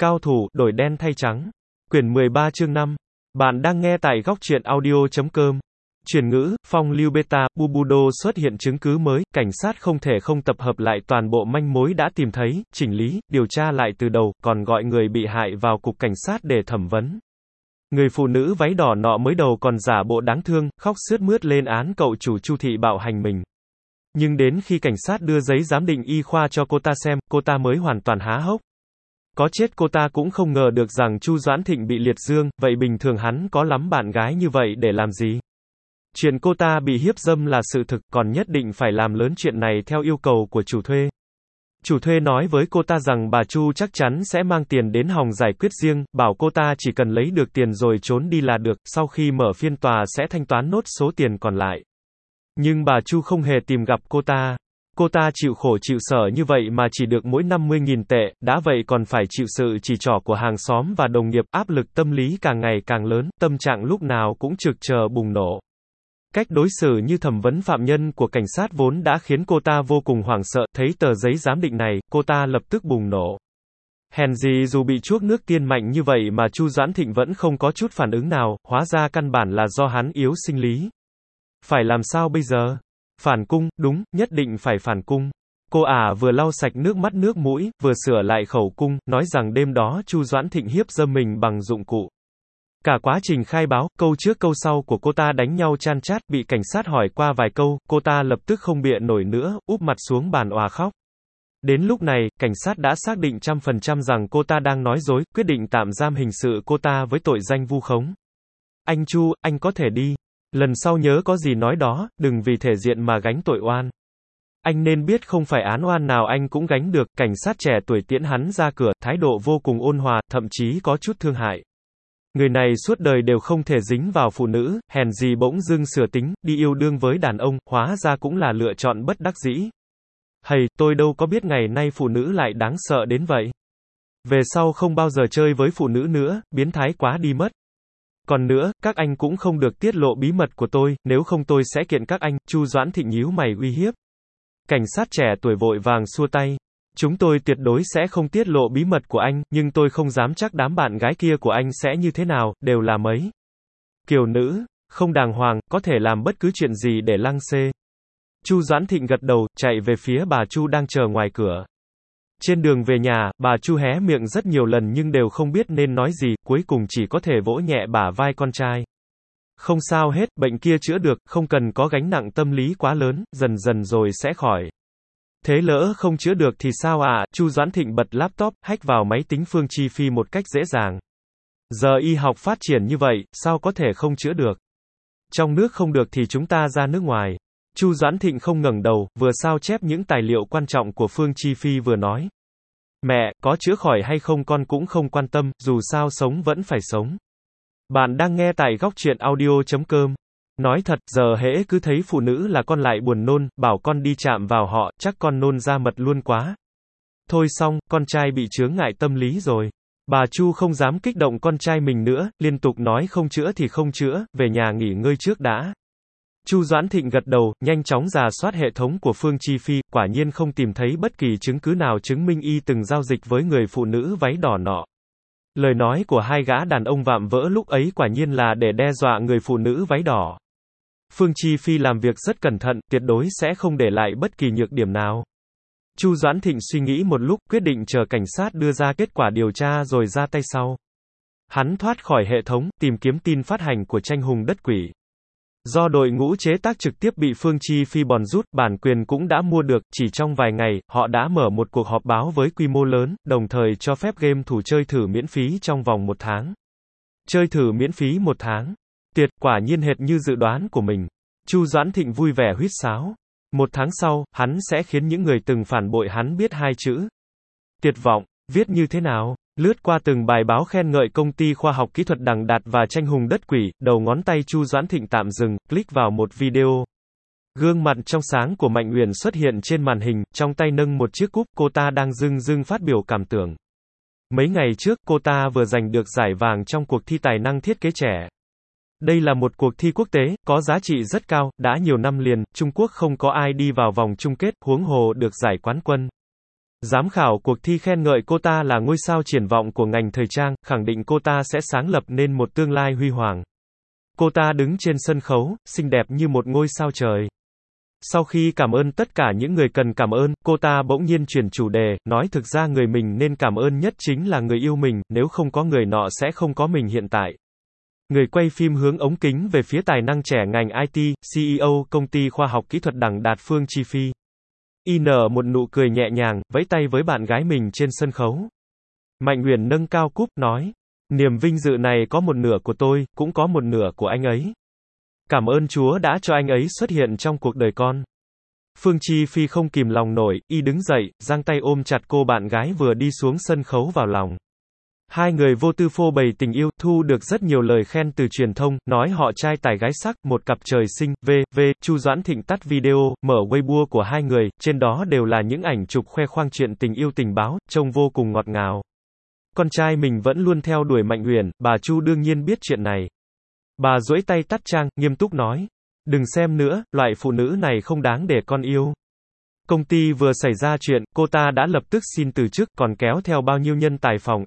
Cao thủ, đổi đen thay trắng. Quyển 13 chương 5. Bạn đang nghe tại góc truyện audio.com. Chuyển ngữ, phong lưu beta, Bubudo xuất hiện chứng cứ mới, cảnh sát không thể không tập hợp lại toàn bộ manh mối đã tìm thấy, chỉnh lý, điều tra lại từ đầu, còn gọi người bị hại vào cục cảnh sát để thẩm vấn. Người phụ nữ váy đỏ nọ mới đầu còn giả bộ đáng thương, khóc sướt mướt lên án cậu chủ Chu thị bạo hành mình. Nhưng đến khi cảnh sát đưa giấy giám định y khoa cho cô ta xem, cô ta mới hoàn toàn há hốc. Có chết cô ta cũng không ngờ được rằng Chu Doãn Thịnh bị liệt dương, vậy bình thường hắn có lắm bạn gái như vậy để làm gì? Chuyện cô ta bị hiếp dâm là sự thực, còn nhất định phải làm lớn chuyện này theo yêu cầu của chủ thuê. Chủ thuê nói với cô ta rằng bà Chu chắc chắn sẽ mang tiền đến hòng giải quyết riêng, bảo cô ta chỉ cần lấy được tiền rồi trốn đi là được, sau khi mở phiên tòa sẽ thanh toán nốt số tiền còn lại. Nhưng bà Chu không hề tìm gặp cô ta. Cô ta chịu khổ chịu sở như vậy mà chỉ được mỗi 50.000 tệ, đã vậy còn phải chịu sự chỉ trỏ của hàng xóm và đồng nghiệp, áp lực tâm lý càng ngày càng lớn, tâm trạng lúc nào cũng trực chờ bùng nổ. Cách đối xử như thẩm vấn phạm nhân của cảnh sát vốn đã khiến cô ta vô cùng hoảng sợ, thấy tờ giấy giám định này, cô ta lập tức bùng nổ. Hèn gì dù bị chuốc nước tiên mạnh như vậy mà Chu Doãn Thịnh vẫn không có chút phản ứng nào, hóa ra căn bản là do hắn yếu sinh lý. Phải làm sao bây giờ? Phản cung, đúng, nhất định phải phản cung. Cô ả vừa lau sạch nước mắt nước mũi, vừa sửa lại khẩu cung, nói rằng đêm đó Chu Doãn Thịnh hiếp dâm mình bằng dụng cụ. Cả quá trình khai báo, câu trước câu sau của cô ta đánh nhau chan chát, bị cảnh sát hỏi qua vài câu, cô ta lập tức không bịa nổi nữa, úp mặt xuống bàn òa khóc. Đến lúc này, cảnh sát đã xác định 100% rằng cô ta đang nói dối, quyết định tạm giam hình sự cô ta với tội danh vu khống. Anh Chu, anh có thể đi. Lần sau nhớ có gì nói đó, đừng vì thể diện mà gánh tội oan. Anh nên biết không phải án oan nào anh cũng gánh được, cảnh sát trẻ tuổi tiễn hắn ra cửa, thái độ vô cùng ôn hòa, thậm chí có chút thương hại. Người này suốt đời đều không thể dính vào phụ nữ, hèn gì bỗng dưng sửa tính, đi yêu đương với đàn ông, hóa ra cũng là lựa chọn bất đắc dĩ. Hầy, tôi đâu có biết ngày nay phụ nữ lại đáng sợ đến vậy. Về sau không bao giờ chơi với phụ nữ nữa, biến thái quá đi mất. Còn nữa, các anh cũng không được tiết lộ bí mật của tôi, nếu không tôi sẽ kiện các anh. Chu Doãn Thịnh nhíu mày uy hiếp. Cảnh sát trẻ tuổi vội vàng xua tay. Chúng tôi tuyệt đối sẽ không tiết lộ bí mật của anh, nhưng tôi không dám chắc đám bạn gái kia của anh sẽ như thế nào, đều là mấy kiều nữ, không đàng hoàng, có thể làm bất cứ chuyện gì để lăng xê. Chu Doãn Thịnh gật đầu, chạy về phía bà Chu đang chờ ngoài cửa. Trên đường về nhà, bà Chu hé miệng rất nhiều lần nhưng đều không biết nên nói gì, cuối cùng chỉ có thể vỗ nhẹ bả vai con trai. Không sao hết, bệnh kia chữa được, không cần có gánh nặng tâm lý quá lớn, dần dần rồi sẽ khỏi. Thế lỡ không chữa được thì sao ạ? Chu Doãn Thịnh bật laptop, hack vào máy tính Phương Chi Phi một cách dễ dàng. Giờ y học phát triển như vậy, sao có thể không chữa được? Trong nước không được thì chúng ta ra nước ngoài. Chu Doãn Thịnh không ngẩng đầu, vừa sao chép những tài liệu quan trọng của Phương Chi Phi vừa nói. Mẹ, có chữa khỏi hay không con cũng không quan tâm, dù sao sống vẫn phải sống. Bạn đang nghe tại góc truyện audio.com. Nói thật, giờ hễ cứ thấy phụ nữ là con lại buồn nôn, bảo con đi chạm vào họ, chắc con nôn ra mật luôn quá. Thôi xong, con trai bị chướng ngại tâm lý rồi. Bà Chu không dám kích động con trai mình nữa, liên tục nói không chữa thì không chữa, về nhà nghỉ ngơi trước đã. Chu Doãn Thịnh gật đầu, nhanh chóng rà soát hệ thống của Phương Chi Phi, quả nhiên không tìm thấy bất kỳ chứng cứ nào chứng minh y từng giao dịch với người phụ nữ váy đỏ nọ. Lời nói của hai gã đàn ông vạm vỡ lúc ấy quả nhiên là để đe dọa người phụ nữ váy đỏ. Phương Chi Phi làm việc rất cẩn thận, tuyệt đối sẽ không để lại bất kỳ nhược điểm nào. Chu Doãn Thịnh suy nghĩ một lúc, quyết định chờ cảnh sát đưa ra kết quả điều tra rồi ra tay sau. Hắn thoát khỏi hệ thống, tìm kiếm tin phát hành của tranh hùng đất quỷ. Do đội ngũ chế tác trực tiếp bị Phương Chi Phi bòn rút, bản quyền cũng đã mua được, chỉ trong vài ngày, họ đã mở một cuộc họp báo với quy mô lớn, đồng thời cho phép game thủ chơi thử miễn phí trong vòng 1 tháng. Chơi thử miễn phí 1 tháng. Tuyệt, quả nhiên hệt như dự đoán của mình. Chu Doãn Thịnh vui vẻ huýt sáo. 1 tháng sau, hắn sẽ khiến những người từng phản bội hắn biết 2 chữ. Tuyệt vọng. Viết như thế nào? Lướt qua từng bài báo khen ngợi công ty khoa học kỹ thuật Đằng Đạt và tranh hùng đất quỷ, đầu ngón tay Chu Doãn Thịnh tạm dừng, click vào một video. Gương mặt trong sáng của Mạnh Uyển xuất hiện trên màn hình, trong tay nâng một chiếc cúp, cô ta đang dưng dưng phát biểu cảm tưởng. Mấy ngày trước, cô ta vừa giành được giải vàng trong cuộc thi tài năng thiết kế trẻ. Đây là một cuộc thi quốc tế, có giá trị rất cao, đã nhiều năm liền, Trung Quốc không có ai đi vào vòng chung kết, huống hồ được giải quán quân. Giám khảo cuộc thi khen ngợi cô ta là ngôi sao triển vọng của ngành thời trang, khẳng định cô ta sẽ sáng lập nên một tương lai huy hoàng. Cô ta đứng trên sân khấu, xinh đẹp như một ngôi sao trời. Sau khi cảm ơn tất cả những người cần cảm ơn, cô ta bỗng nhiên chuyển chủ đề, nói thực ra người mình nên cảm ơn nhất chính là người yêu mình, nếu không có người nọ sẽ không có mình hiện tại. Người quay phim hướng ống kính về phía tài năng trẻ ngành IT, CEO công ty khoa học kỹ thuật Đằng Đạt Phương Chi Phi. Y nở một nụ cười nhẹ nhàng, vẫy tay với bạn gái mình trên sân khấu. Mạnh Uyển nâng cao cúp, nói, niềm vinh dự này có một nửa của tôi, cũng có một nửa của anh ấy. Cảm ơn Chúa đã cho anh ấy xuất hiện trong cuộc đời con. Phương Chi Phi không kìm lòng nổi, y đứng dậy, giang tay ôm chặt cô bạn gái vừa đi xuống sân khấu vào lòng. Hai người vô tư phô bày tình yêu, thu được rất nhiều lời khen từ truyền thông, nói họ trai tài gái sắc, một cặp trời sinh, Chu Doãn Thịnh tắt video, mở Weibo của hai người, trên đó đều là những ảnh chụp khoe khoang chuyện tình yêu tình báo, trông vô cùng ngọt ngào. Con trai mình vẫn luôn theo đuổi Mạnh Uyển, bà Chu đương nhiên biết chuyện này. Bà duỗi tay tắt trang, nghiêm túc nói, đừng xem nữa, loại phụ nữ này không đáng để con yêu. Công ty vừa xảy ra chuyện, cô ta đã lập tức xin từ chức, còn kéo theo bao nhiêu nhân tài phòng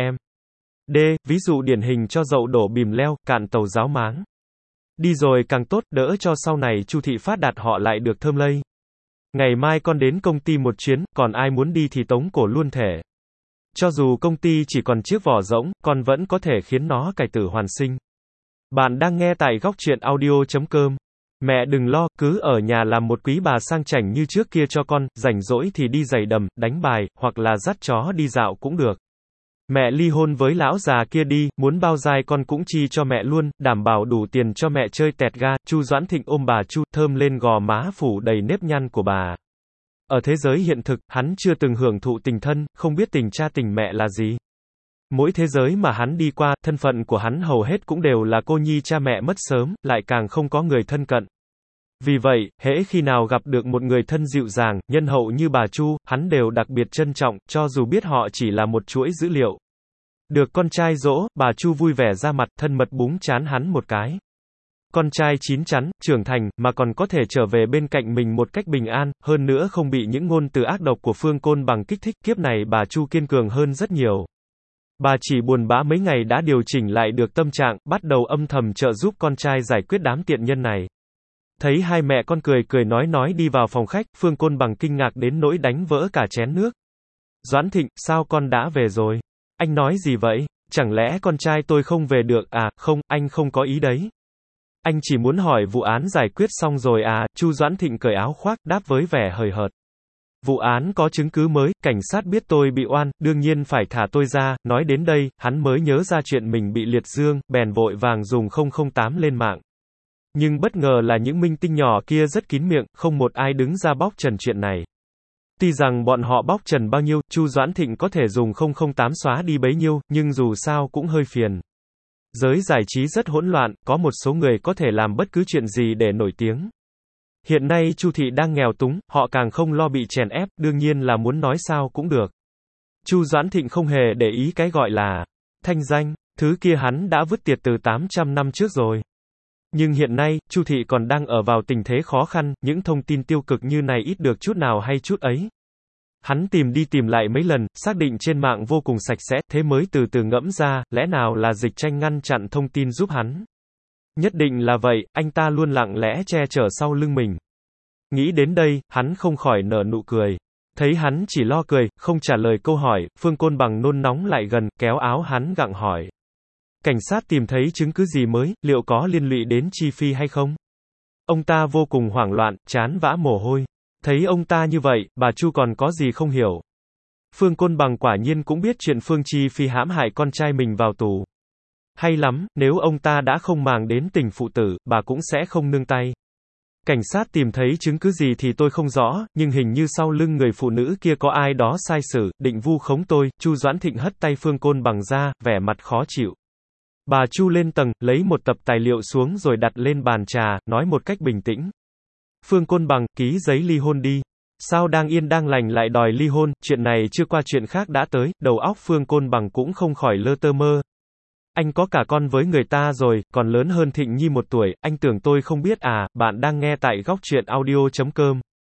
R.M.D, ví dụ điển hình cho dậu đổ bìm leo, cạn tàu ráo máng. Đi rồi càng tốt, đỡ cho sau này Chu Thị Phát Đạt họ lại được thơm lây. Ngày mai con đến công ty một chuyến, còn ai muốn đi thì tống cổ luôn thể. Cho dù công ty chỉ còn chiếc vỏ rỗng, con vẫn có thể khiến nó cải tử hoàn sinh. Bạn đang nghe tại góc truyện audio.com. Mẹ đừng lo, cứ ở nhà làm một quý bà sang chảnh như trước kia cho con, rảnh rỗi thì đi giày đầm, đánh bài, hoặc là dắt chó đi dạo cũng được. Mẹ ly hôn với lão già kia đi, muốn bao dai con cũng chi cho mẹ luôn, đảm bảo đủ tiền cho mẹ chơi tẹt ga. Chu Doãn Thịnh ôm bà Chu, thơm lên gò má phủ đầy nếp nhăn của bà. Ở thế giới hiện thực, hắn chưa từng hưởng thụ tình thân, không biết tình cha tình mẹ là gì. Mỗi thế giới mà hắn đi qua, thân phận của hắn hầu hết cũng đều là cô nhi cha mẹ mất sớm, lại càng không có người thân cận. Vì vậy, hễ khi nào gặp được một người thân dịu dàng, nhân hậu như bà Chu, hắn đều đặc biệt trân trọng, cho dù biết họ chỉ là một chuỗi dữ liệu. Được con trai dỗ, bà Chu vui vẻ ra mặt, thân mật búng trán hắn một cái. Con trai chín chắn, trưởng thành, mà còn có thể trở về bên cạnh mình một cách bình an, hơn nữa không bị những ngôn từ ác độc của Phương Côn Bằng kích thích, kiếp này bà Chu kiên cường hơn rất nhiều. Bà chỉ buồn bã mấy ngày đã điều chỉnh lại được tâm trạng, bắt đầu âm thầm trợ giúp con trai giải quyết đám tiện nhân này. Thấy hai mẹ con cười cười nói đi vào phòng khách, Phương Côn Bằng kinh ngạc đến nỗi đánh vỡ cả chén nước. Doãn Thịnh, sao con đã về rồi? Anh nói gì vậy? Chẳng lẽ con trai tôi không về được à? Không, anh không có ý đấy. Anh chỉ muốn hỏi vụ án giải quyết xong rồi à? Chu Doãn Thịnh cởi áo khoác, đáp với vẻ hời hợt. Vụ án có chứng cứ mới, cảnh sát biết tôi bị oan, đương nhiên phải thả tôi ra. Nói đến đây, hắn mới nhớ ra chuyện mình bị liệt dương, bèn vội vàng dùng 008 lên mạng. Nhưng bất ngờ là những minh tinh nhỏ kia rất kín miệng, không một ai đứng ra bóc trần chuyện này. Tuy rằng bọn họ bóc trần bao nhiêu, Chu Doãn Thịnh có thể dùng 008 xóa đi bấy nhiêu, nhưng dù sao cũng hơi phiền. Giới giải trí rất hỗn loạn, có một số người có thể làm bất cứ chuyện gì để nổi tiếng. Hiện nay Chu thị đang nghèo túng, họ càng không lo bị chèn ép, đương nhiên là muốn nói sao cũng được. Chu Doãn Thịnh không hề để ý cái gọi là thanh danh, thứ kia hắn đã vứt tiệt từ 800 năm trước rồi. Nhưng hiện nay, Chu thị còn đang ở vào tình thế khó khăn, những thông tin tiêu cực như này ít được chút nào hay chút ấy. Hắn tìm đi tìm lại mấy lần, xác định trên mạng vô cùng sạch sẽ, thế mới từ từ ngẫm ra, lẽ nào là Dịch Tranh ngăn chặn thông tin giúp hắn. Nhất định là vậy, anh ta luôn lặng lẽ che chở sau lưng mình. Nghĩ đến đây, hắn không khỏi nở nụ cười. Thấy hắn chỉ lo cười, không trả lời câu hỏi, Phương Côn Bằng nôn nóng lại gần, kéo áo hắn gặng hỏi. Cảnh sát tìm thấy chứng cứ gì mới, liệu có liên lụy đến Chi Phi hay không? Ông ta vô cùng hoảng loạn, trán vã mồ hôi. Thấy ông ta như vậy, bà Chu còn có gì không hiểu. Phương Côn Bằng quả nhiên cũng biết chuyện Phương Chi Phi hãm hại con trai mình vào tù. Hay lắm, nếu ông ta đã không màng đến tình phụ tử, bà cũng sẽ không nương tay. Cảnh sát tìm thấy chứng cứ gì thì tôi không rõ, nhưng hình như sau lưng người phụ nữ kia có ai đó sai sử, định vu khống tôi. Chu Doãn Thịnh hất tay Phương Côn Bằng ra, vẻ mặt khó chịu. Bà Chu lên tầng, lấy một tập tài liệu xuống rồi đặt lên bàn trà, nói một cách bình tĩnh. Phương Côn Bằng, ký giấy ly hôn đi. Sao đang yên đang lành lại đòi ly hôn, chuyện này chưa qua chuyện khác đã tới, đầu óc Phương Côn Bằng cũng không khỏi lơ tơ mơ. Anh có cả con với người ta rồi, còn lớn hơn Thịnh Nhi 1 tuổi, anh tưởng tôi không biết à? Bạn đang nghe tại góc truyện audio.com.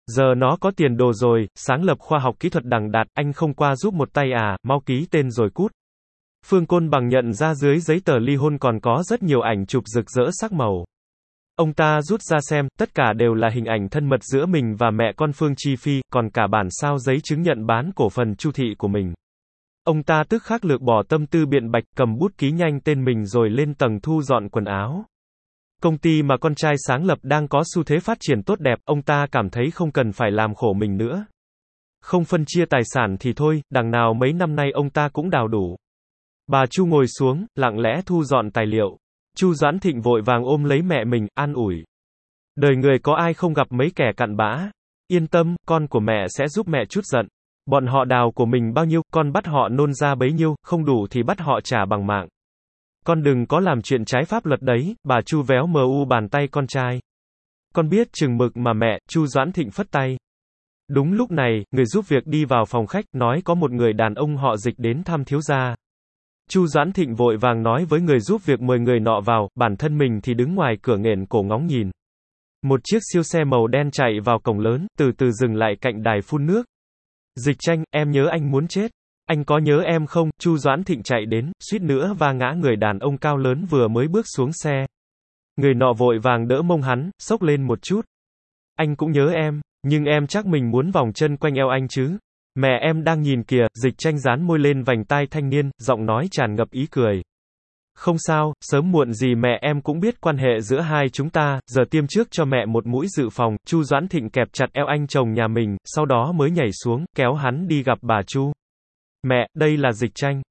Giờ nó có tiền đồ rồi, sáng lập khoa học kỹ thuật đằng đạt, anh không qua giúp một tay à, mau ký tên rồi cút. Phương Côn Bằng nhận ra dưới giấy tờ ly hôn còn có rất nhiều ảnh chụp rực rỡ sắc màu. Ông ta rút ra xem, tất cả đều là hình ảnh thân mật giữa mình và mẹ con Phương Chi Phi, còn cả bản sao giấy chứng nhận bán cổ phần Chu thị của mình. Ông ta tức khắc lược bỏ tâm tư biện bạch, cầm bút ký nhanh tên mình rồi lên tầng thu dọn quần áo. Công ty mà con trai sáng lập đang có xu thế phát triển tốt đẹp, ông ta cảm thấy không cần phải làm khổ mình nữa. Không phân chia tài sản thì thôi, đằng nào mấy năm nay ông ta cũng đào đủ. Bà Chu ngồi xuống, lặng lẽ thu dọn tài liệu. Chu Doãn Thịnh vội vàng ôm lấy mẹ mình, an ủi. Đời người có ai không gặp mấy kẻ cặn bã. Yên tâm, con của mẹ sẽ giúp mẹ chút giận. Bọn họ đào của mình bao nhiêu, con bắt họ nôn ra bấy nhiêu, không đủ thì bắt họ trả bằng mạng. Con đừng có làm chuyện trái pháp luật đấy, bà Chu véo bàn tay con trai. Con biết chừng mực mà mẹ, Chu Doãn Thịnh phất tay. Đúng lúc này, người giúp việc đi vào phòng khách, nói có một người đàn ông họ Dịch đến thăm thiếu gia. Chu Doãn Thịnh vội vàng nói với người giúp việc mời người nọ vào, bản thân mình thì đứng ngoài cửa nghển cổ ngóng nhìn. Một chiếc siêu xe màu đen chạy vào cổng lớn, từ từ dừng lại cạnh đài phun nước. Dịch Tranh, em nhớ anh muốn chết. Anh có nhớ em không? Chu Doãn Thịnh chạy đến, suýt nữa va ngã người đàn ông cao lớn vừa mới bước xuống xe. Người nọ vội vàng đỡ mông hắn, xốc lên một chút. Anh cũng nhớ em, nhưng em chắc mình muốn vòng chân quanh eo anh chứ. Mẹ em đang nhìn kìa. Dịch Tranh dán môi lên vành tai thanh niên, giọng nói tràn ngập ý cười. Không sao, sớm muộn gì mẹ em cũng biết quan hệ giữa hai chúng ta, giờ tiêm trước cho mẹ một mũi dự phòng. Chu Doãn Thịnh kẹp chặt eo anh chồng nhà mình, sau đó mới nhảy xuống, kéo hắn đi gặp bà Chu. Mẹ, đây là Dịch Tranh.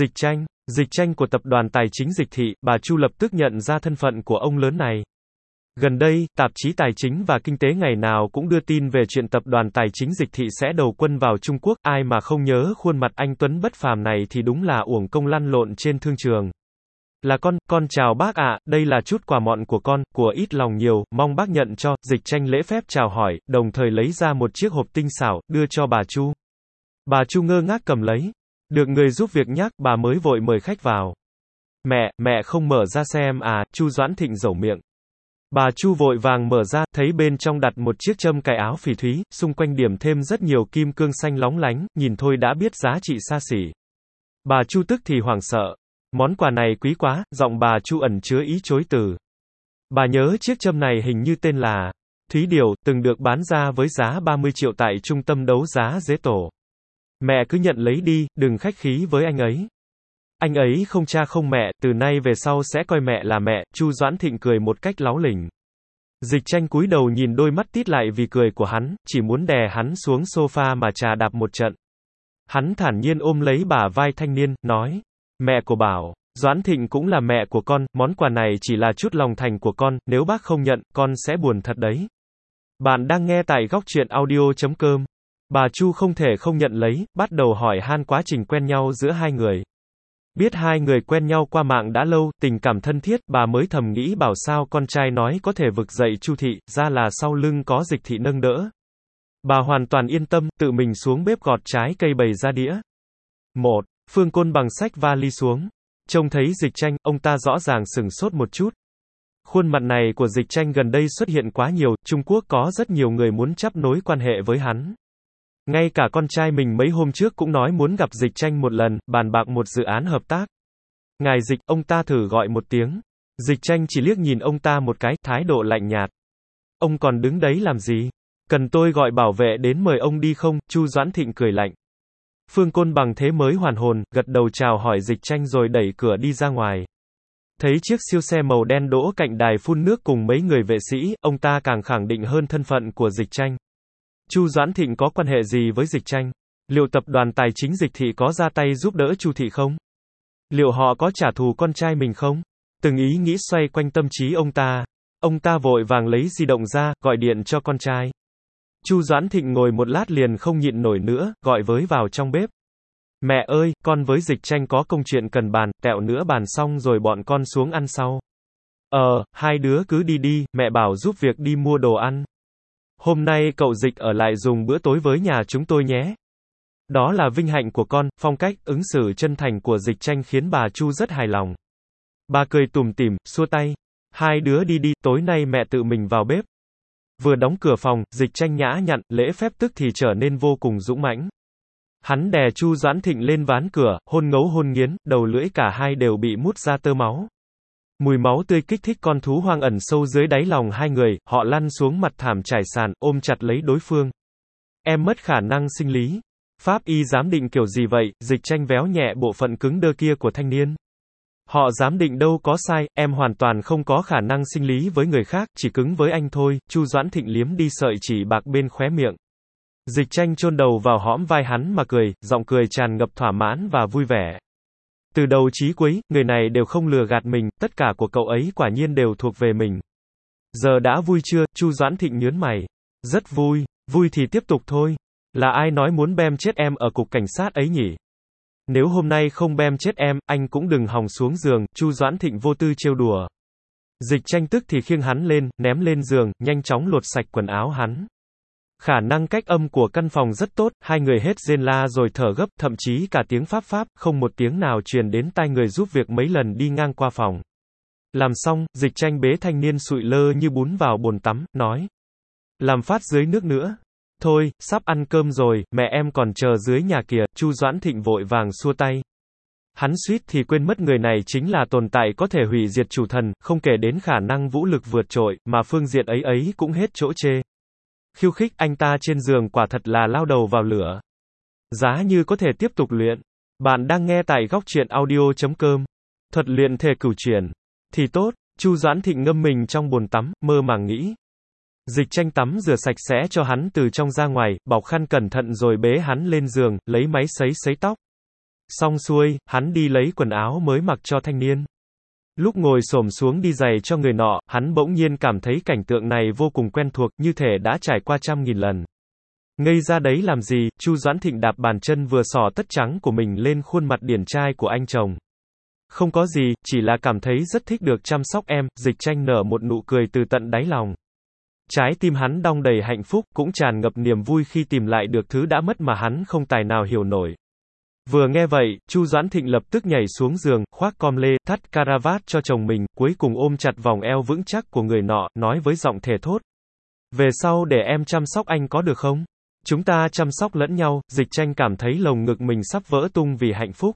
Dịch Tranh của tập đoàn tài chính Dịch thị. Bà Chu lập tức nhận ra thân phận của ông lớn này. Gần đây, tạp chí Tài chính và Kinh tế ngày nào cũng đưa tin về chuyện tập đoàn tài chính Dịch thị sẽ đầu quân vào Trung Quốc, ai mà không nhớ khuôn mặt anh tuấn bất phàm này thì đúng là uổng công lăn lộn trên thương trường. Là con chào bác ạ, đây là chút quà mọn của con, của ít lòng nhiều, mong bác nhận cho. Dịch Tranh lễ phép chào hỏi, đồng thời lấy ra một chiếc hộp tinh xảo, đưa cho bà Chu. Bà Chu ngơ ngác cầm lấy. Được người giúp việc nhắc, bà mới vội mời khách vào. Mẹ không mở ra xem à, Chu Doãn Thịnh dẩu miệng. Bà Chu vội vàng mở ra, thấy bên trong đặt một chiếc châm cài áo phỉ thúy, xung quanh điểm thêm rất nhiều kim cương xanh lóng lánh, nhìn thôi đã biết giá trị xa xỉ. Bà Chu tức thì hoảng sợ. Món quà này quý quá, giọng bà Chu ẩn chứa ý chối từ. Bà nhớ chiếc châm này hình như tên là Thúy Điều, từng được bán ra với giá 30 triệu tại trung tâm đấu giá Dế Tổ. Mẹ cứ nhận lấy đi, đừng khách khí với anh ấy. Anh ấy không cha không mẹ, từ nay về sau sẽ coi mẹ là mẹ. Chu Doãn Thịnh cười một cách láu lỉnh. Dịch Tranh cúi đầu nhìn đôi mắt tít lại vì cười của hắn, chỉ muốn đè hắn xuống sofa mà chà đạp một trận. Hắn thản nhiên ôm lấy bả vai thanh niên, nói. Mẹ của bảo, Doãn Thịnh cũng là mẹ của con, món quà này chỉ là chút lòng thành của con, nếu bác không nhận, con sẽ buồn thật đấy. Bạn đang nghe tại góc truyện audio.com. Bà Chu không thể không nhận lấy, bắt đầu hỏi han quá trình quen nhau giữa hai người. Biết hai người quen nhau qua mạng đã lâu, tình cảm thân thiết, bà mới thầm nghĩ bảo sao con trai nói có thể vực dậy Chu thị, ra là sau lưng có Dịch thị nâng đỡ. Bà hoàn toàn yên tâm, tự mình xuống bếp gọt trái cây bày ra đĩa. 1. Phương Côn Bằng xách vali xuống. Trông thấy Dịch Tranh, ông ta rõ ràng sửng sốt một chút. Khuôn mặt này của Dịch Tranh gần đây xuất hiện quá nhiều, Trung Quốc có rất nhiều người muốn chắp nối quan hệ với hắn. Ngay cả con trai mình mấy hôm trước cũng nói muốn gặp Dịch Tranh một lần, bàn bạc một dự án hợp tác. Ngài Dịch, ông ta thử gọi một tiếng. Dịch Tranh chỉ liếc nhìn ông ta một cái, thái độ lạnh nhạt. Ông còn đứng đấy làm gì? Cần tôi gọi bảo vệ đến mời ông đi không? Chu Doãn Thịnh cười lạnh. Phương Côn Bằng thế mới hoàn hồn, gật đầu chào hỏi Dịch Tranh rồi đẩy cửa đi ra ngoài. Thấy chiếc siêu xe màu đen đỗ cạnh đài phun nước cùng mấy người vệ sĩ, ông ta càng khẳng định hơn thân phận của Dịch Tranh. Chu Doãn Thịnh có quan hệ gì với Dịch Tranh? Liệu tập đoàn tài chính Dịch thị có ra tay giúp đỡ Chu thị không? Liệu họ có trả thù con trai mình không? Từng ý nghĩ xoay quanh tâm trí ông ta. Ông ta vội vàng lấy di động ra, gọi điện cho con trai. Chu Doãn Thịnh ngồi một lát liền không nhịn nổi nữa, gọi với vào trong bếp. Mẹ ơi, con với Dịch Tranh có công chuyện cần bàn, tẹo nữa bàn xong rồi bọn con xuống ăn sau. Hai đứa cứ đi đi, mẹ bảo giúp việc đi mua đồ ăn. Hôm nay cậu Dịch ở lại dùng bữa tối với nhà chúng tôi nhé. Đó là vinh hạnh của con. Phong cách, ứng xử chân thành của Dịch Tranh khiến bà Chu rất hài lòng. Bà cười tủm tỉm, xua tay. Hai đứa đi đi, tối nay mẹ tự mình vào bếp. Vừa đóng cửa phòng, Dịch Tranh nhã nhặn, lễ phép tức thì trở nên vô cùng dũng mãnh. Hắn đè Chu Doãn Thịnh lên ván cửa, hôn ngấu hôn nghiến, đầu lưỡi cả hai đều bị mút ra tơ máu. Mùi máu tươi kích thích con thú hoang ẩn sâu dưới đáy lòng hai người, họ lăn xuống mặt thảm trải sàn, ôm chặt lấy đối phương. Em mất khả năng sinh lý. Pháp y giám định kiểu gì vậy? Dịch Tranh véo nhẹ bộ phận cứng đơ kia của thanh niên. Họ giám định đâu có sai, em hoàn toàn không có khả năng sinh lý với người khác, chỉ cứng với anh thôi. Chu Doãn Thịnh liếm đi sợi chỉ bạc bên khóe miệng. Dịch Tranh chôn đầu vào hõm vai hắn mà cười, giọng cười tràn ngập thỏa mãn và vui vẻ. Từ đầu chí cuối, người này đều không lừa gạt mình, tất cả của cậu ấy quả nhiên đều thuộc về mình. Giờ đã vui chưa? Chu Doãn Thịnh nhướng mày. Rất vui, vui thì tiếp tục thôi. Là ai nói muốn bem chết em ở cục cảnh sát ấy nhỉ? Nếu hôm nay không bem chết em, anh cũng đừng hòng xuống giường. Chu Doãn Thịnh vô tư trêu đùa. Dịch Tranh tức thì khiêng hắn lên, ném lên giường, nhanh chóng lột sạch quần áo hắn. Khả năng cách âm của căn phòng rất tốt, hai người hết rên la rồi thở gấp, thậm chí cả tiếng pháp, không một tiếng nào truyền đến tai người giúp việc mấy lần đi ngang qua phòng. Làm xong, Dịch Tranh bế thanh niên sụi lơ như bún vào bồn tắm, nói. Làm phát dưới nước nữa. Thôi, sắp ăn cơm rồi, mẹ em còn chờ dưới nhà kìa. Chu Doãn Thịnh vội vàng xua tay. Hắn suýt thì quên mất người này chính là tồn tại có thể hủy diệt chủ thần, không kể đến khả năng vũ lực vượt trội, mà phương diện ấy cũng hết chỗ chê. Khiêu khích anh ta trên giường quả thật là lao đầu vào lửa. Giá như có thể tiếp tục luyện. Bạn đang nghe tại góc truyện audio.com. Thuật luyện thể cửu chuyển. Thì tốt, Chu Doãn Thịnh ngâm mình trong bồn tắm, mơ màng nghĩ. Dịch Tranh tắm rửa sạch sẽ cho hắn từ trong ra ngoài, bọc khăn cẩn thận rồi bế hắn lên giường, lấy máy sấy tóc. Xong xuôi, hắn đi lấy quần áo mới mặc cho thanh niên. Lúc ngồi xổm xuống đi giày cho người nọ, hắn bỗng nhiên cảm thấy cảnh tượng này vô cùng quen thuộc, như thể đã trải qua 100.000 lần. Ngây ra đấy làm gì? Chu Doãn Thịnh đạp bàn chân vừa xỏ tất trắng của mình lên khuôn mặt điển trai của anh chồng. Không có gì, chỉ là cảm thấy rất thích được chăm sóc em. Dịch Tranh nở một nụ cười từ tận đáy lòng. Trái tim hắn đong đầy hạnh phúc, cũng tràn ngập niềm vui khi tìm lại được thứ đã mất mà hắn không tài nào hiểu nổi. Vừa nghe vậy, Chu Doãn Thịnh lập tức nhảy xuống giường, khoác com lê, thắt caravat cho chồng mình, cuối cùng ôm chặt vòng eo vững chắc của người nọ, nói với giọng thề thốt. Về sau để em chăm sóc anh có được không? Chúng ta chăm sóc lẫn nhau. Dịch Tranh cảm thấy lồng ngực mình sắp vỡ tung vì hạnh phúc.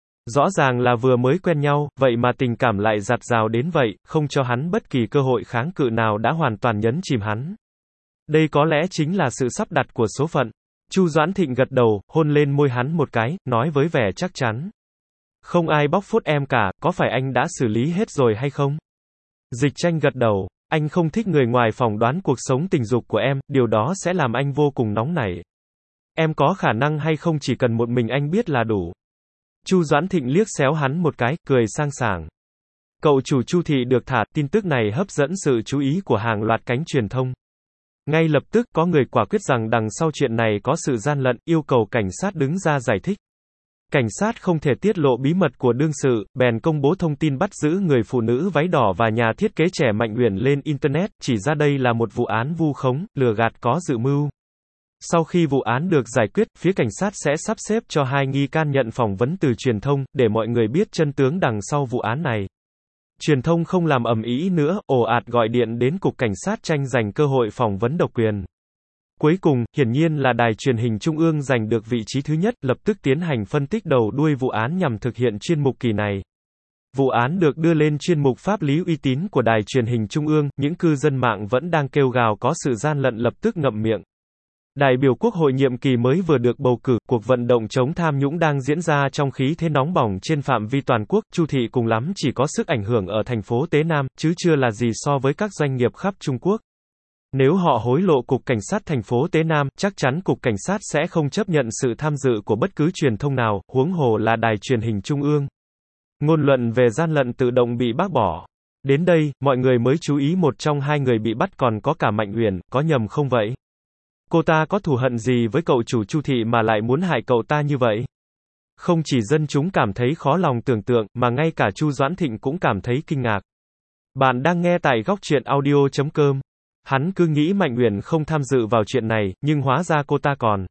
Rõ ràng là vừa mới quen nhau, vậy mà tình cảm lại dạt dào đến vậy, không cho hắn bất kỳ cơ hội kháng cự nào đã hoàn toàn nhấn chìm hắn. Đây có lẽ chính là sự sắp đặt của số phận. Chu Doãn Thịnh gật đầu, hôn lên môi hắn một cái, nói với vẻ chắc chắn. Không ai bóc phốt em cả, có phải anh đã xử lý hết rồi hay không? Dịch Tranh gật đầu, anh không thích người ngoài phỏng đoán cuộc sống tình dục của em, điều đó sẽ làm anh vô cùng nóng nảy. Em có khả năng hay không chỉ cần một mình anh biết là đủ. Chu Doãn Thịnh liếc xéo hắn một cái, cười sang sảng. Cậu chủ Chu thị được thả, tin tức này hấp dẫn sự chú ý của hàng loạt cánh truyền thông. Ngay lập tức, có người quả quyết rằng đằng sau chuyện này có sự gian lận, yêu cầu cảnh sát đứng ra giải thích. Cảnh sát không thể tiết lộ bí mật của đương sự, bèn công bố thông tin bắt giữ người phụ nữ váy đỏ và nhà thiết kế trẻ Mạnh Uyển lên Internet, chỉ ra đây là một vụ án vu khống, lừa gạt có dự mưu. Sau khi vụ án được giải quyết, phía cảnh sát sẽ sắp xếp cho hai nghi can nhận phỏng vấn từ truyền thông, để mọi người biết chân tướng đằng sau vụ án này. Truyền thông không làm ầm ĩ nữa, ồ ạt gọi điện đến cục cảnh sát tranh giành cơ hội phỏng vấn độc quyền. Cuối cùng, hiển nhiên là đài truyền hình trung ương giành được vị trí thứ nhất, lập tức tiến hành phân tích đầu đuôi vụ án nhằm thực hiện chuyên mục kỳ này. Vụ án được đưa lên chuyên mục pháp lý uy tín của đài truyền hình trung ương, những cư dân mạng vẫn đang kêu gào có sự gian lận lập tức ngậm miệng. Đại biểu Quốc hội nhiệm kỳ mới vừa được bầu cử, cuộc vận động chống tham nhũng đang diễn ra trong khí thế nóng bỏng trên phạm vi toàn quốc. Chu thị cùng lắm chỉ có sức ảnh hưởng ở thành phố Tế Nam, chứ chưa là gì so với các doanh nghiệp khắp Trung Quốc. Nếu họ hối lộ cục cảnh sát thành phố Tế Nam, chắc chắn cục cảnh sát sẽ không chấp nhận sự tham dự của bất cứ truyền thông nào, huống hồ là đài truyền hình trung ương. Ngôn luận về gian lận tự động bị bác bỏ. Đến đây, mọi người mới chú ý một trong hai người bị bắt còn có cả Mạnh Uyển, có nhầm không vậy? Cô ta có thù hận gì với cậu chủ Chu thị mà lại muốn hại cậu ta như vậy? Không chỉ dân chúng cảm thấy khó lòng tưởng tượng, mà ngay cả Chu Doãn Thịnh cũng cảm thấy kinh ngạc. Bạn đang nghe tại góc truyện audio.com. Hắn cứ nghĩ Mạnh Uyển không tham dự vào chuyện này, nhưng hóa ra cô ta còn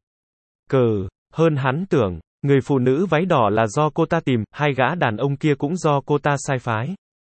hơn hắn tưởng. Người phụ nữ váy đỏ là do cô ta tìm, hai gã đàn ông kia cũng do cô ta sai phái.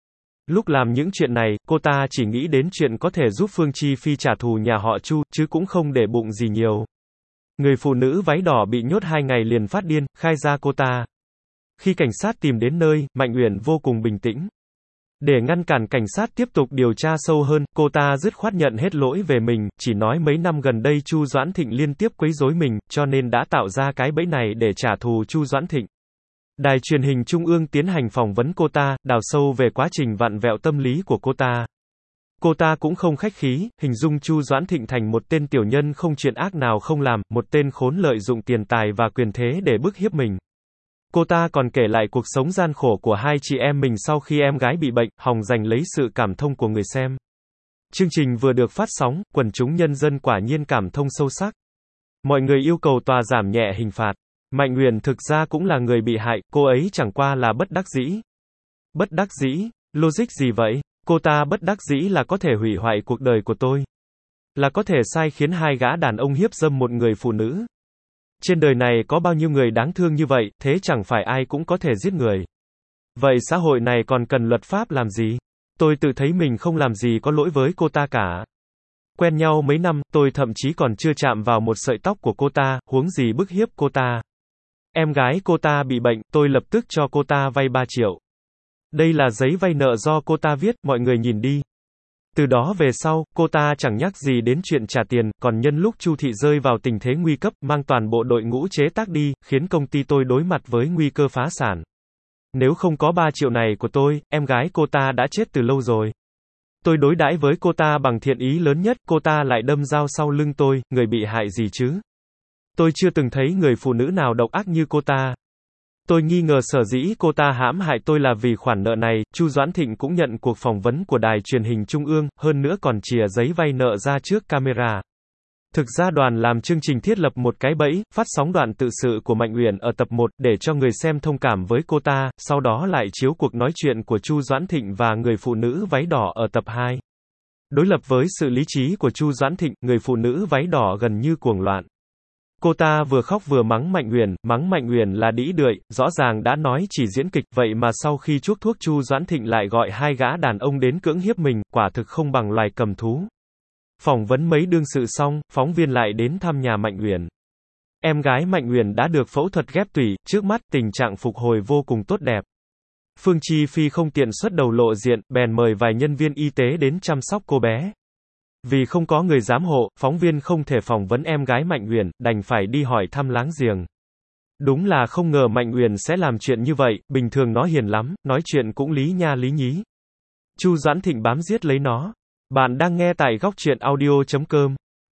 Lúc làm những chuyện này, cô ta chỉ nghĩ đến chuyện có thể giúp Phương Chi Phi trả thù nhà họ Chu, chứ cũng không để bụng gì nhiều. Người phụ nữ váy đỏ bị nhốt 2 ngày liền phát điên, khai ra cô ta. Khi cảnh sát tìm đến nơi, Mạnh Uyển vô cùng bình tĩnh. Để ngăn cản cảnh sát tiếp tục điều tra sâu hơn, cô ta dứt khoát nhận hết lỗi về mình, chỉ nói mấy năm gần đây Chu Doãn Thịnh liên tiếp quấy rối mình, cho nên đã tạo ra cái bẫy này để trả thù Chu Doãn Thịnh. Đài truyền hình Trung ương tiến hành phỏng vấn cô ta, đào sâu về quá trình vặn vẹo tâm lý của cô ta. Cô ta cũng không khách khí, hình dung Chu Doãn Thịnh thành một tên tiểu nhân không chuyện ác nào không làm, một tên khốn lợi dụng tiền tài và quyền thế để bức hiếp mình. Cô ta còn kể lại cuộc sống gian khổ của hai chị em mình sau khi em gái bị bệnh, hòng giành lấy sự cảm thông của người xem. Chương trình vừa được phát sóng, quần chúng nhân dân quả nhiên cảm thông sâu sắc. Mọi người yêu cầu tòa giảm nhẹ hình phạt. Mạnh Uyển thực ra cũng là người bị hại, cô ấy chẳng qua là bất đắc dĩ. Bất đắc dĩ? Logic gì vậy? Cô ta bất đắc dĩ là có thể hủy hoại cuộc đời của tôi. Là có thể sai khiến hai gã đàn ông hiếp dâm một người phụ nữ. Trên đời này có bao nhiêu người đáng thương như vậy, thế chẳng phải ai cũng có thể giết người. Vậy xã hội này còn cần luật pháp làm gì? Tôi tự thấy mình không làm gì có lỗi với cô ta cả. Quen nhau mấy năm, tôi thậm chí còn chưa chạm vào một sợi tóc của cô ta, huống gì bức hiếp cô ta. Em gái cô ta bị bệnh, tôi lập tức cho cô ta vay 3 triệu. Đây là giấy vay nợ do cô ta viết, mọi người nhìn đi. Từ đó về sau, cô ta chẳng nhắc gì đến chuyện trả tiền, còn nhân lúc Chu thị rơi vào tình thế nguy cấp, mang toàn bộ đội ngũ chế tác đi, khiến công ty tôi đối mặt với nguy cơ phá sản. Nếu không có 3 triệu này của tôi, em gái cô ta đã chết từ lâu rồi. Tôi đối đãi với cô ta bằng thiện ý lớn nhất, cô ta lại đâm dao sau lưng tôi, người bị hại gì chứ? Tôi chưa từng thấy người phụ nữ nào độc ác như cô ta. Tôi nghi ngờ sở dĩ cô ta hãm hại tôi là vì khoản nợ này. Chu Doãn Thịnh cũng nhận cuộc phỏng vấn của đài truyền hình Trung ương, hơn nữa còn chìa giấy vay nợ ra trước camera. Thực ra đoàn làm chương trình thiết lập một cái bẫy, phát sóng đoạn tự sự của Mạnh Uyển ở tập 1 để cho người xem thông cảm với cô ta, sau đó lại chiếu cuộc nói chuyện của Chu Doãn Thịnh và người phụ nữ váy đỏ ở tập 2. Đối lập với sự lý trí của Chu Doãn Thịnh, người phụ nữ váy đỏ gần như cuồng loạn. Cô ta vừa khóc vừa mắng Mạnh Uyển là đĩ đưởi, rõ ràng đã nói chỉ diễn kịch, vậy mà sau khi chuốc thuốc Chu Doãn Thịnh lại gọi hai gã đàn ông đến cưỡng hiếp mình, quả thực không bằng loài cầm thú. Phỏng vấn mấy đương sự xong, phóng viên lại đến thăm nhà Mạnh Uyển. Em gái Mạnh Uyển đã được phẫu thuật ghép tủy, trước mắt tình trạng phục hồi vô cùng tốt đẹp. Phương Chi Phi không tiện xuất đầu lộ diện, bèn mời vài nhân viên y tế đến chăm sóc cô bé. Vì không có người giám hộ, phóng viên không thể phỏng vấn em gái Mạnh Uyển, đành phải đi hỏi thăm láng giềng. Đúng là không ngờ Mạnh Uyển sẽ làm chuyện như vậy, bình thường nó hiền lắm, nói chuyện cũng lý nha lý nhí. Chu Doãn Thịnh bám giết lấy nó. Bạn đang nghe tại góc truyện audio.com.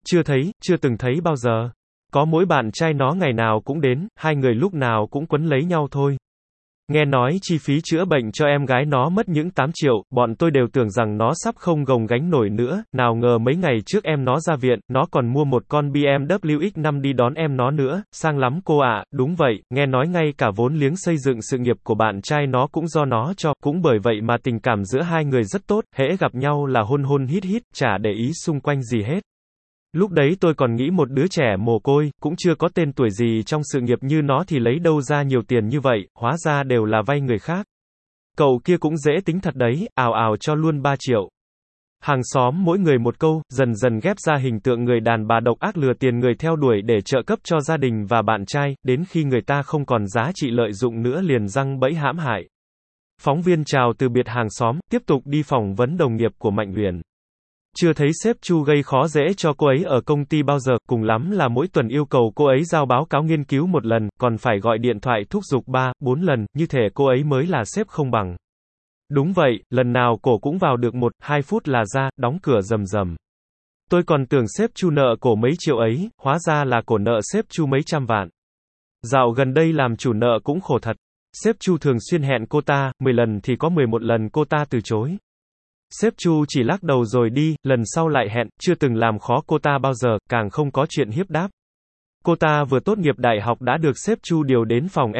Chưa từng thấy bao giờ. Có mỗi bạn trai nó ngày nào cũng đến, hai người lúc nào cũng quấn lấy nhau thôi. Nghe nói chi phí chữa bệnh cho em gái nó mất những 8 triệu, bọn tôi đều tưởng rằng nó sắp không gồng gánh nổi nữa, nào ngờ mấy ngày trước em nó ra viện, nó còn mua một con BMW X5 đi đón em nó nữa, sang lắm cô ạ. Đúng vậy, nghe nói ngay cả vốn liếng xây dựng sự nghiệp của bạn trai nó cũng do nó cho, cũng bởi vậy mà tình cảm giữa hai người rất tốt, hễ gặp nhau là hôn hôn hít hít, chả để ý xung quanh gì hết. Lúc đấy tôi còn nghĩ một đứa trẻ mồ côi, cũng chưa có tên tuổi gì trong sự nghiệp như nó thì lấy đâu ra nhiều tiền như vậy, hóa ra đều là vay người khác. Cậu kia cũng dễ tính thật đấy, ào ào cho luôn 3 triệu. Hàng xóm mỗi người một câu, dần dần ghép ra hình tượng người đàn bà độc ác lừa tiền người theo đuổi để trợ cấp cho gia đình và bạn trai, đến khi người ta không còn giá trị lợi dụng nữa liền giăng bẫy hãm hại. Phóng viên chào từ biệt hàng xóm, tiếp tục đi phỏng vấn đồng nghiệp của Mạnh Uyển. Chưa thấy sếp Chu gây khó dễ cho cô ấy ở công ty bao giờ, cùng lắm là mỗi tuần yêu cầu cô ấy giao báo cáo nghiên cứu một lần, còn phải gọi điện thoại thúc giục 3, 4 lần, như thể cô ấy mới là sếp không bằng. Đúng vậy, lần nào cổ cũng vào được 1, 2 phút là ra, đóng cửa rầm rầm. Tôi còn tưởng sếp Chu nợ cổ mấy triệu ấy, hóa ra là cổ nợ sếp Chu mấy trăm vạn. Dạo gần đây làm chủ nợ cũng khổ thật. Sếp Chu thường xuyên hẹn cô ta, 10 lần thì có 11 lần cô ta từ chối. Sếp Chu chỉ lắc đầu rồi đi, lần sau lại hẹn, chưa từng làm khó cô ta bao giờ, càng không có chuyện hiếp đáp. Cô ta vừa tốt nghiệp đại học đã được sếp Chu điều đến phòng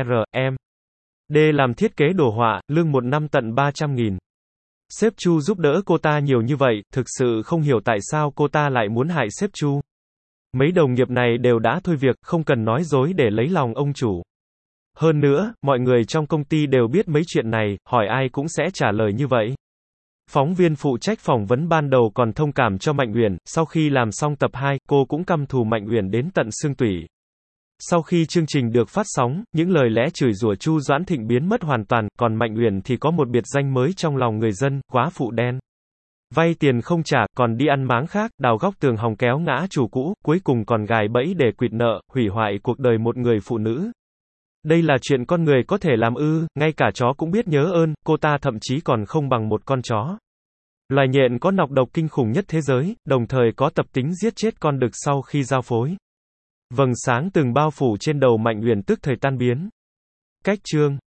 R.M.D làm thiết kế đồ họa, lương một năm tận 300.000. Sếp Chu giúp đỡ cô ta nhiều như vậy, thực sự không hiểu tại sao cô ta lại muốn hại sếp Chu. Mấy đồng nghiệp này đều đã thôi việc, không cần nói dối để lấy lòng ông chủ. Hơn nữa, mọi người trong công ty đều biết mấy chuyện này, hỏi ai cũng sẽ trả lời như vậy. Phóng viên phụ trách phỏng vấn ban đầu còn thông cảm cho Mạnh Uyển, sau khi làm xong tập 2, cô cũng căm thù Mạnh Uyển đến tận xương tủy. Sau khi chương trình được phát sóng, những lời lẽ chửi rủa Chu Doãn Thịnh biến mất hoàn toàn, còn Mạnh Uyển thì có một biệt danh mới trong lòng người dân, quá phụ đen. Vay tiền không trả, còn đi ăn máng khác, đào góc tường hòng kéo ngã chủ cũ, cuối cùng còn gài bẫy để quỵt nợ, hủy hoại cuộc đời một người phụ nữ. Đây là chuyện con người có thể làm ư, ngay cả chó cũng biết nhớ ơn, cô ta thậm chí còn không bằng một con chó. Loài nhện có nọc độc kinh khủng nhất thế giới, đồng thời có tập tính giết chết con đực sau khi giao phối. Vầng sáng từng bao phủ trên đầu Mạnh Uyển tức thời tan biến. Cách chương